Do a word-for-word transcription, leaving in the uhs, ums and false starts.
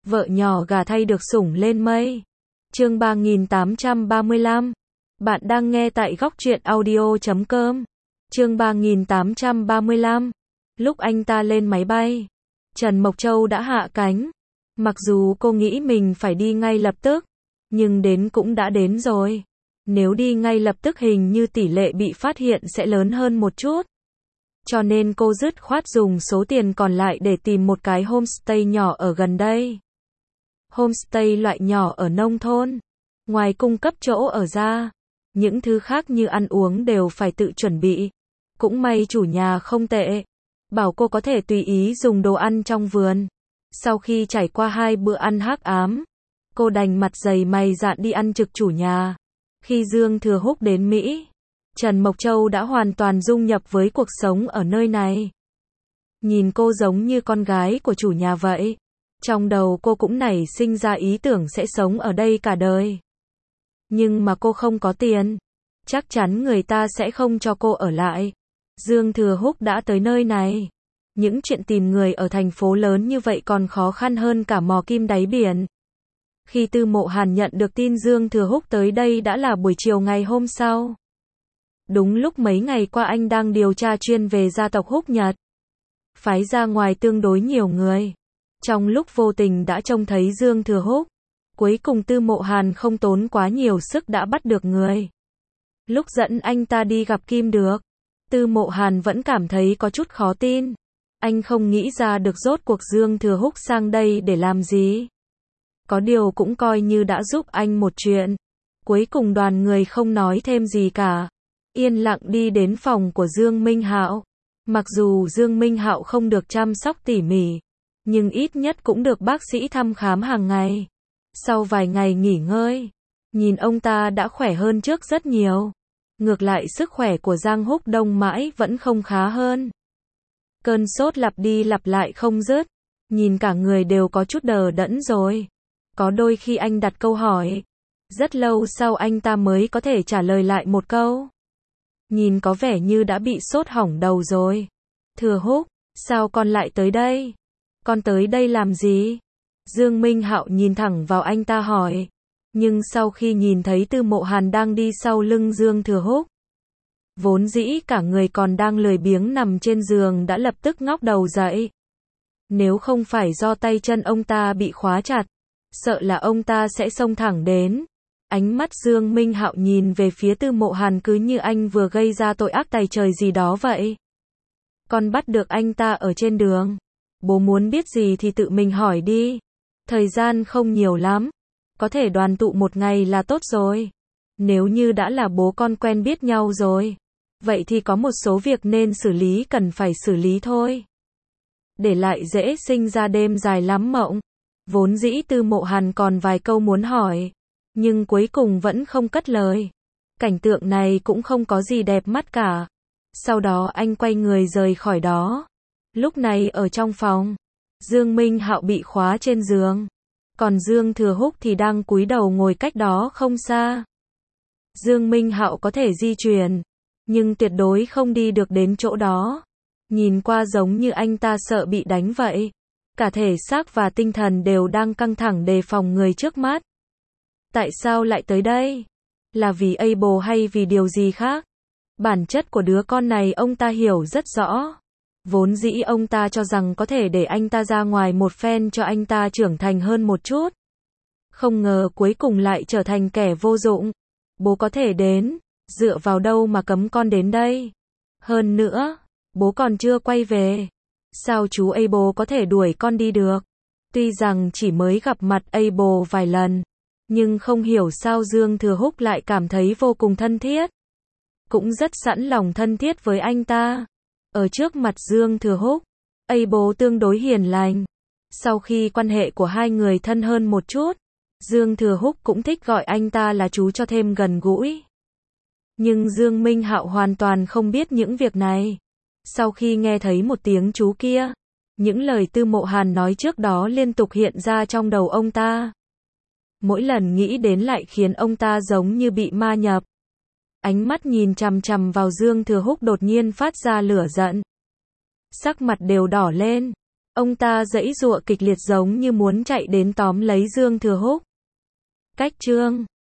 Vợ nhỏ gả thay được sủng lên mây. Chương ba nghìn tám trăm ba mươi lăm. Bạn đang nghe tại góc truyện audio chấm com. Chương ba nghìn tám trăm ba mươi lăm. Lúc anh ta lên máy bay, Trần Mộc Châu đã hạ cánh. Mặc dù cô nghĩ mình phải đi ngay lập tức, nhưng đến cũng đã đến rồi. Nếu đi ngay lập tức hình như tỷ lệ bị phát hiện sẽ lớn hơn một chút. Cho nên cô dứt khoát dùng số tiền còn lại để tìm một cái homestay nhỏ ở gần đây. Homestay loại nhỏ ở nông thôn. Ngoài cung cấp chỗ ở ra, những thứ khác như ăn uống đều phải tự chuẩn bị. Cũng may chủ nhà không tệ, bảo cô có thể tùy ý dùng đồ ăn trong vườn. Sau khi trải qua hai bữa ăn hắc ám, cô đành mặt dày mày dạn đi ăn trực chủ nhà. Khi Dương Thừa Húc đến Mỹ, Trần Mộc Châu đã hoàn toàn dung nhập với cuộc sống ở nơi này. Nhìn cô giống như con gái của chủ nhà vậy. Trong đầu cô cũng nảy sinh ra ý tưởng sẽ sống ở đây cả đời. Nhưng mà cô không có tiền. Chắc chắn người ta sẽ không cho cô ở lại. Dương Thừa Húc đã tới nơi này. Những chuyện tìm người ở thành phố lớn như vậy còn khó khăn hơn cả mò kim đáy biển. Khi Tư Mộ Hàn nhận được tin Dương Thừa Húc tới đây đã là buổi chiều ngày hôm sau. Đúng lúc mấy ngày qua anh đang điều tra chuyên về gia tộc Húc Nhật. Phái ra ngoài tương đối nhiều người. Trong lúc vô tình đã trông thấy Dương Thừa Húc. Cuối cùng Tư Mộ Hàn không tốn quá nhiều sức đã bắt được người. Lúc dẫn anh ta đi gặp Kim Được, Tư Mộ Hàn vẫn cảm thấy có chút khó tin. Anh không nghĩ ra được rốt cuộc Dương Thừa Húc sang đây để làm gì. Có điều cũng coi như đã giúp anh một chuyện. Cuối cùng đoàn người không nói thêm gì cả. Yên lặng đi đến phòng của Dương Minh Hạo. Mặc dù Dương Minh Hạo không được chăm sóc tỉ mỉ, nhưng ít nhất cũng được bác sĩ thăm khám hàng ngày. Sau vài ngày nghỉ ngơi, nhìn ông ta đã khỏe hơn trước rất nhiều. Ngược lại sức khỏe của Giang Húc Đông mãi vẫn không khá hơn. Cơn sốt lặp đi lặp lại không dứt, nhìn cả người đều có chút đờ đẫn rồi. Có đôi khi anh đặt câu hỏi, rất lâu sau anh ta mới có thể trả lời lại một câu. Nhìn có vẻ như đã bị sốt hỏng đầu rồi. Thừa Húc, sao con lại tới đây? Con tới đây làm gì? Dương Minh Hạo nhìn thẳng vào anh ta hỏi. Nhưng sau khi nhìn thấy Tư Mộ Hàn đang đi sau lưng Dương Thừa Húc, vốn dĩ cả người còn đang lười biếng nằm trên giường đã lập tức ngóc đầu dậy. Nếu không phải do tay chân ông ta bị khóa chặt, sợ là ông ta sẽ xông thẳng đến. Ánh mắt Dương Minh Hạo nhìn về phía Tư Mộ Hàn cứ như anh vừa gây ra tội ác tày trời gì đó vậy. Con bắt được anh ta ở trên đường. Bố muốn biết gì thì tự mình hỏi đi. Thời gian không nhiều lắm. Có thể đoàn tụ một ngày là tốt rồi. Nếu như đã là bố con quen biết nhau rồi, vậy thì có một số việc nên xử lý cần phải xử lý thôi. Để lại dễ sinh ra đêm dài lắm mộng. Vốn dĩ Tư Mộ Hàn còn vài câu muốn hỏi, nhưng cuối cùng vẫn không cất lời. Cảnh tượng này cũng không có gì đẹp mắt cả. Sau đó anh quay người rời khỏi đó. Lúc này ở trong phòng, Dương Minh Hạo bị khóa trên giường. Còn Dương Thừa Húc thì đang cúi đầu ngồi cách đó không xa. Dương Minh Hạo có thể di chuyển, nhưng tuyệt đối không đi được đến chỗ đó. Nhìn qua giống như anh ta sợ bị đánh vậy. Cả thể xác và tinh thần đều đang căng thẳng đề phòng người trước mắt. Tại sao lại tới đây? Là vì Abel hay vì điều gì khác? Bản chất của đứa con này ông ta hiểu rất rõ. Vốn dĩ ông ta cho rằng có thể để anh ta ra ngoài một phen cho anh ta trưởng thành hơn một chút. Không ngờ cuối cùng lại trở thành kẻ vô dụng. Bố có thể đến, dựa vào đâu mà cấm con đến đây? Hơn nữa, bố còn chưa quay về. Sao chú Abel có thể đuổi con đi được? Tuy rằng chỉ mới gặp mặt Abel vài lần, nhưng không hiểu sao Dương Thừa Húc lại cảm thấy vô cùng thân thiết. Cũng rất sẵn lòng thân thiết với anh ta. Ở trước mặt Dương Thừa Húc, Abel tương đối hiền lành. Sau khi quan hệ của hai người thân hơn một chút, Dương Thừa Húc cũng thích gọi anh ta là chú cho thêm gần gũi. Nhưng Dương Minh Hạo hoàn toàn không biết những việc này. Sau khi nghe thấy một tiếng chú kia, những lời Tư Mộ Hàn nói trước đó liên tục hiện ra trong đầu ông ta. Mỗi lần nghĩ đến lại khiến ông ta giống như bị ma nhập. Ánh mắt nhìn chằm chằm vào Dương Thừa Húc đột nhiên phát ra lửa giận. Sắc mặt đều đỏ lên. Ông ta giãy giụa kịch liệt giống như muốn chạy đến tóm lấy Dương Thừa Húc. Cách chương